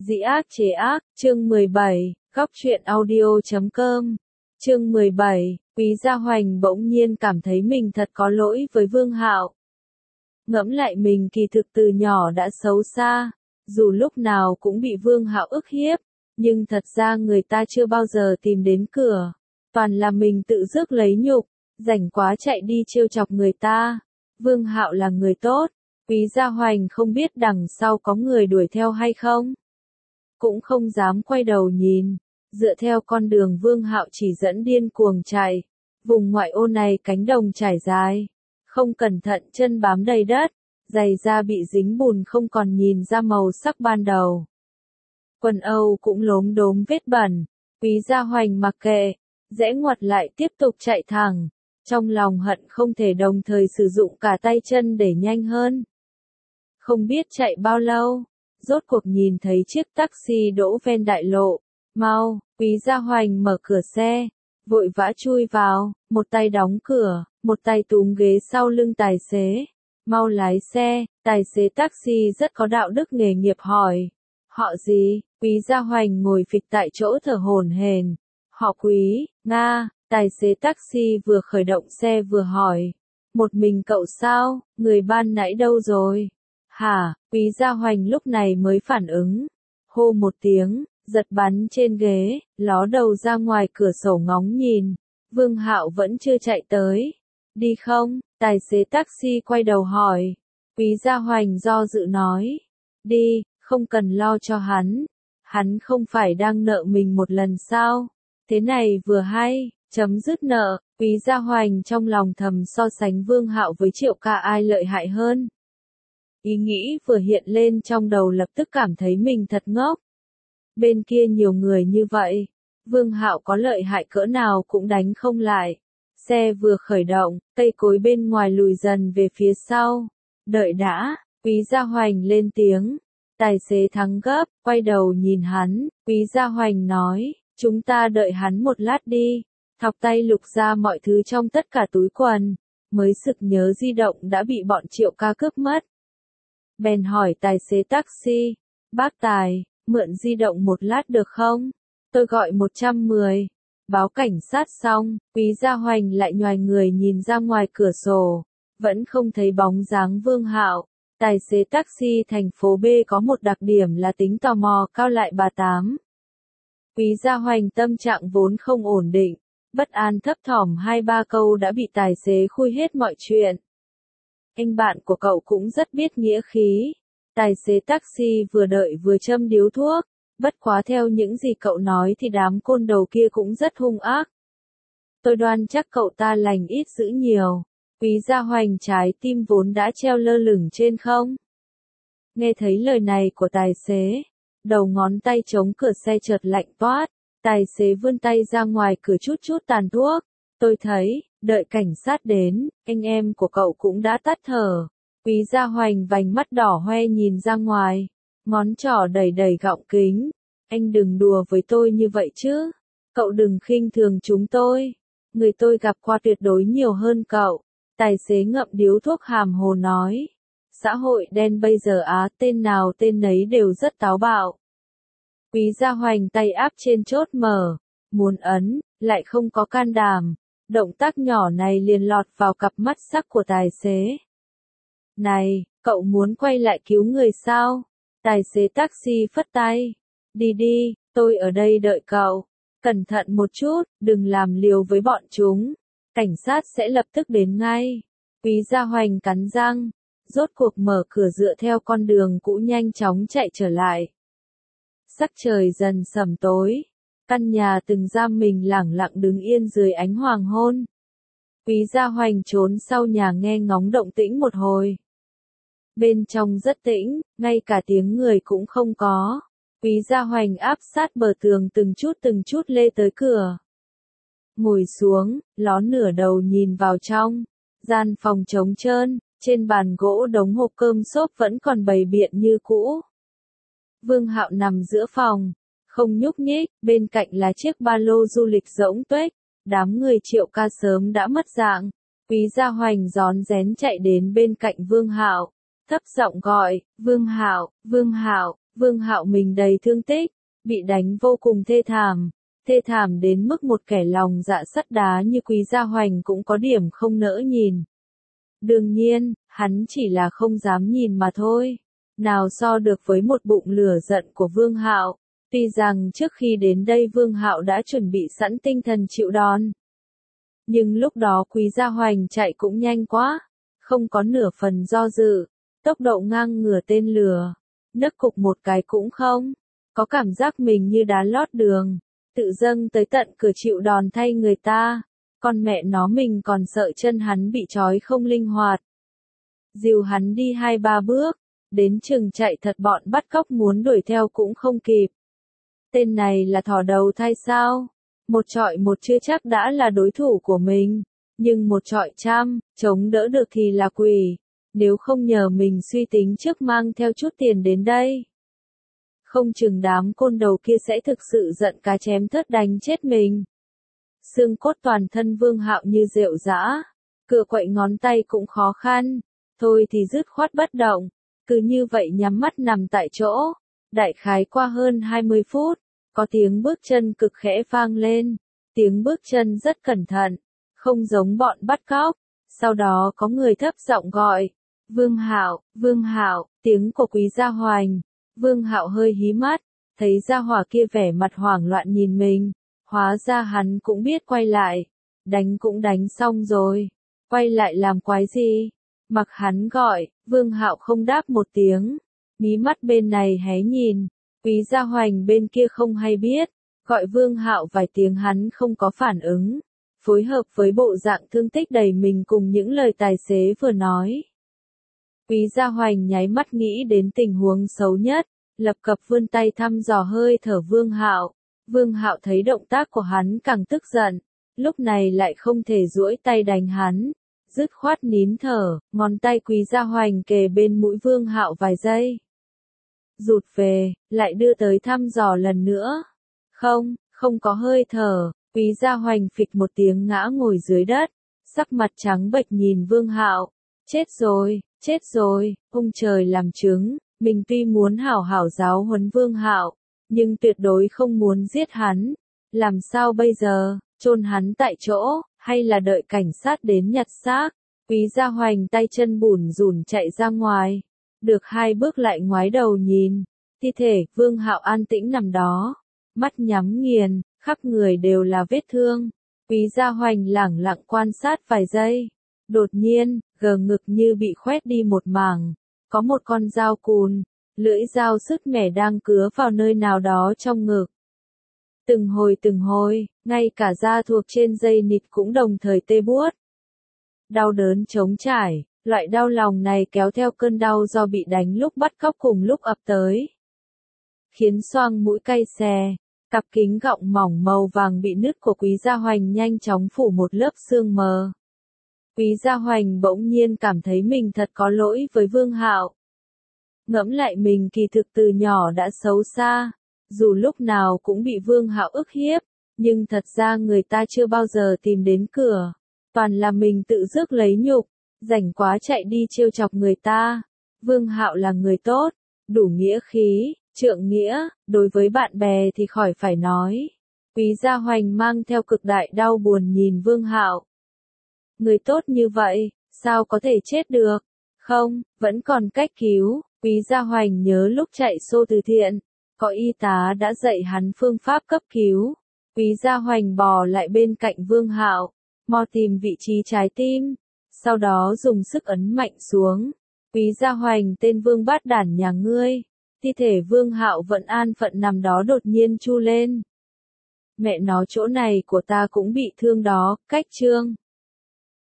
Dĩ ác chế ác, chương 17, góc truyện audio.com. Chương 17, Quý Gia Hoành bỗng nhiên cảm thấy mình thật có lỗi với Vương Hạo. Ngẫm lại mình kỳ thực từ nhỏ đã xấu xa, dù lúc nào cũng bị Vương Hạo ức hiếp, nhưng thật ra người ta chưa bao giờ tìm đến cửa, toàn là mình tự rước lấy nhục, rảnh quá chạy đi trêu chọc người ta. Vương Hạo là người tốt, Quý Gia Hoành không biết đằng sau có người đuổi theo hay không, cũng không dám quay đầu nhìn, dựa theo con đường Vương Hạo chỉ dẫn điên cuồng chạy. Vùng ngoại ô này cánh đồng trải dài, không cẩn thận chân bám đầy đất, giày da bị dính bùn không còn nhìn ra màu sắc ban đầu. Quần âu cũng lốm đốm vết bẩn, Quý Gia Hoành mặc kệ, rẽ ngoặt lại tiếp tục chạy thẳng, trong lòng hận không thể đồng thời sử dụng cả tay chân để nhanh hơn. Không biết chạy bao lâu, rốt cuộc nhìn thấy chiếc taxi đỗ ven đại lộ. Mau, Quý Gia Hoành mở cửa xe, vội vã chui vào, một tay đóng cửa, một tay túm ghế sau lưng tài xế. Mau lái xe, tài xế taxi rất có đạo đức nghề nghiệp hỏi. Họ gì? Quý Gia Hoành ngồi phịch tại chỗ thở hổn hển. Họ Quý, Nga, tài xế taxi vừa khởi động xe vừa hỏi. Một mình cậu sao, người ban nãy đâu rồi? Hả? Quý Gia Hoành lúc này mới phản ứng. Hô một tiếng, giật bắn trên ghế, ló đầu ra ngoài cửa sổ ngóng nhìn. Vương Hạo vẫn chưa chạy tới. Đi không? Tài xế taxi quay đầu hỏi. Quý Gia Hoành do dự nói. Đi, không cần lo cho hắn. Hắn không phải đang nợ mình một lần sao? Thế này vừa hay, chấm dứt nợ. Quý Gia Hoành trong lòng thầm so sánh Vương Hạo với Triệu Ca ai lợi hại hơn. Ý nghĩ vừa hiện lên trong đầu lập tức cảm thấy mình thật ngốc. Bên kia nhiều người như vậy, Vương Hạo có lợi hại cỡ nào cũng đánh không lại. Xe vừa khởi động, cây cối bên ngoài lùi dần về phía sau. Đợi đã, Quý Gia Hoành lên tiếng. Tài xế thắng gấp, quay đầu nhìn hắn, Quý Gia Hoành nói, chúng ta đợi hắn một lát đi. Thọc tay lục ra mọi thứ trong tất cả túi quần, mới sực nhớ di động đã bị bọn Triệu Ca cướp mất. Bèn hỏi tài xế taxi, bác Tài, mượn di động một lát được không? Tôi gọi 110. Báo cảnh sát xong, Quý Gia Hoành lại nhoài người nhìn ra ngoài cửa sổ, vẫn không thấy bóng dáng Vương Hạo. Tài xế taxi thành phố B có một đặc điểm là tính tò mò cao lại bà tám. Quý Gia Hoành tâm trạng vốn không ổn định, bất an thấp thỏm 2-3 câu đã bị tài xế khui hết mọi chuyện. Anh bạn của cậu cũng rất biết nghĩa khí. Tài xế taxi vừa đợi vừa châm điếu thuốc, bất quá theo những gì cậu nói thì đám côn đầu kia cũng rất hung ác. Tôi đoan chắc cậu ta lành ít dữ nhiều. Quý Gia Hoành trái tim vốn đã treo lơ lửng trên không. Nghe thấy lời này của tài xế, đầu ngón tay chống cửa xe chợt lạnh toát, tài xế vươn tay ra ngoài cửa chút chút tàn thuốc. Tôi thấy, đợi cảnh sát đến, anh em của cậu cũng đã tắt thở. Quý Gia Hoành vành mắt đỏ hoe nhìn ra ngoài, ngón trỏ đẩy đẩy gọng kính. Anh đừng đùa với tôi như vậy chứ. Cậu đừng khinh thường chúng tôi. Người tôi gặp qua tuyệt đối nhiều hơn cậu. Tài xế ngậm điếu thuốc hàm hồ nói. Xã hội đen bây giờ tên nào tên nấy đều rất táo bạo. Quý Gia Hoành tay áp trên chốt mở, muốn ấn, lại không có can đảm. Động tác nhỏ này liền lọt vào cặp mắt sắc của tài xế. Này, cậu muốn quay lại cứu người sao? Tài xế taxi phất tay. Đi đi, tôi ở đây đợi cậu. Cẩn thận một chút, đừng làm liều với bọn chúng. Cảnh sát sẽ lập tức đến ngay. Quý Gia Hoành cắn răng, rốt cuộc mở cửa dựa theo con đường cũ nhanh chóng chạy trở lại. Sắc trời dần sẩm tối. Căn nhà từng giam mình lẳng lặng đứng yên dưới ánh hoàng hôn. Quý Gia Hoành trốn sau nhà nghe ngóng động tĩnh một hồi. Bên trong rất tĩnh, ngay cả tiếng người cũng không có. Quý Gia Hoành áp sát bờ tường từng chút lê tới cửa. Ngồi xuống, ló nửa đầu nhìn vào trong. Gian phòng trống trơn, trên bàn gỗ đống hộp cơm xốp vẫn còn bày biện như cũ. Vương Hạo nằm giữa phòng, không nhúc nhích, bên cạnh là chiếc ba lô du lịch rỗng tuếch. Đám người Triệu Ca sớm đã mất dạng. Quý Gia Hoành rón rén chạy đến bên cạnh Vương Hạo, thấp giọng gọi, Vương Hạo, Vương Hạo, Vương Hạo mình đầy thương tích, bị đánh vô cùng thê thảm đến mức một kẻ lòng dạ sắt đá như Quý Gia Hoành cũng có điểm không nỡ nhìn. Đương nhiên, hắn chỉ là không dám nhìn mà thôi. Nào so được với một bụng lửa giận của Vương Hạo. Tuy rằng trước khi đến đây Vương Hạo đã chuẩn bị sẵn tinh thần chịu đòn. Nhưng lúc đó Quý Gia Hoành chạy cũng nhanh quá, không có nửa phần do dự, tốc độ ngang ngửa tên lửa, nấc cục một cái cũng không, có cảm giác mình như đá lót đường, tự dâng tới tận cửa chịu đòn thay người ta, con mẹ nó mình còn sợ chân hắn bị trói không linh hoạt. Dìu hắn đi 2-3 bước, đến chừng chạy thật bọn bắt cóc muốn đuổi theo cũng không kịp. Tên này là thỏ đầu thai sao? Một trọi một chưa chắc đã là đối thủ của mình, nhưng một trọi trăm, chống đỡ được thì là quỷ, nếu không nhờ mình suy tính trước mang theo chút tiền đến đây. Không chừng đám côn đầu kia sẽ thực sự giận cá chém thớt đánh chết mình. Xương cốt toàn thân Vương Hạo như rệu rã, cựa quậy ngón tay cũng khó khăn, thôi thì dứt khoát bất động, cứ như vậy nhắm mắt nằm tại chỗ. Đại khái qua hơn 20 phút, có tiếng bước chân cực khẽ vang lên, tiếng bước chân rất cẩn thận, không giống bọn bắt cóc. Sau đó có người thấp giọng gọi, Vương Hạo, tiếng của Quý Gia Hoành. Vương Hạo hơi hí mắt, thấy gia hỏa kia vẻ mặt hoảng loạn nhìn mình, hóa ra hắn cũng biết quay lại, đánh cũng đánh xong rồi, quay lại làm quái gì? Mặc hắn gọi, Vương Hạo không đáp một tiếng, mí mắt bên này hé nhìn, Quý Gia Hoành bên kia không hay biết, gọi Vương Hạo vài tiếng hắn không có phản ứng, phối hợp với bộ dạng thương tích đầy mình cùng những lời tài xế vừa nói. Quý Gia Hoành nháy mắt nghĩ đến tình huống xấu nhất, lập cập vươn tay thăm dò hơi thở Vương Hạo. Vương Hạo thấy động tác của hắn càng tức giận, lúc này lại không thể duỗi tay đánh hắn, dứt khoát nín thở, ngón tay Quý Gia Hoành kề bên mũi Vương Hạo vài giây. Rụt về, lại đưa tới thăm dò lần nữa. Không có hơi thở, Quý Gia Hoành phịch một tiếng ngã ngồi dưới đất, sắc mặt trắng bệch nhìn Vương Hạo. Chết rồi, ông trời làm chứng, mình tuy muốn hảo hảo giáo huấn Vương Hạo, nhưng tuyệt đối không muốn giết hắn. Làm sao bây giờ, chôn hắn tại chỗ, hay là đợi cảnh sát đến nhặt xác? Quý Gia Hoành tay chân bủn rủn chạy ra ngoài, được 2 bước lại ngoái đầu nhìn, thi thể Vương Hạo an tĩnh nằm đó, mắt nhắm nghiền, khắp người đều là vết thương. Quý Gia Hoành lẳng lặng quan sát vài giây, đột nhiên, gờ ngực như bị khoét đi một mảng, có một con dao cùn, lưỡi dao sứt mẻ đang cứa vào nơi nào đó trong ngực. Từng hồi, ngay cả da thuộc trên dây nịt cũng đồng thời tê buốt. Đau đớn trống trải, loại đau lòng này kéo theo cơn đau do bị đánh lúc bắt cóc cùng lúc ập tới, khiến xoang mũi cay xè, cặp kính gọng mỏng màu vàng bị nứt của Quý Gia Hoành nhanh chóng phủ một lớp sương mờ. Quý Gia Hoành bỗng nhiên cảm thấy mình thật có lỗi với Vương Hạo. Ngẫm lại mình kỳ thực từ nhỏ đã xấu xa, dù lúc nào cũng bị Vương Hạo ức hiếp, nhưng thật ra người ta chưa bao giờ tìm đến cửa, toàn là mình tự rước lấy nhục, rảnh quá chạy đi trêu chọc người ta. Vương Hạo là người tốt, đủ nghĩa khí, trượng nghĩa, đối với bạn bè thì khỏi phải nói. Quý Gia Hoành mang theo cực đại đau buồn nhìn Vương Hạo. Người tốt như vậy, sao có thể chết được? Không, vẫn còn cách cứu. Quý Gia Hoành nhớ lúc chạy xô từ thiện, có y tá đã dạy hắn phương pháp cấp cứu. Quý Gia Hoành bò lại bên cạnh Vương Hạo, mò tìm vị trí trái tim, sau đó dùng sức ấn mạnh xuống. Quý Gia Hoành, tên Vương bát đản nhà ngươi. Thi thể Vương Hạo vẫn an phận nằm đó đột nhiên chu lên. Mẹ nó, chỗ này của ta cũng bị thương đó, cách trương.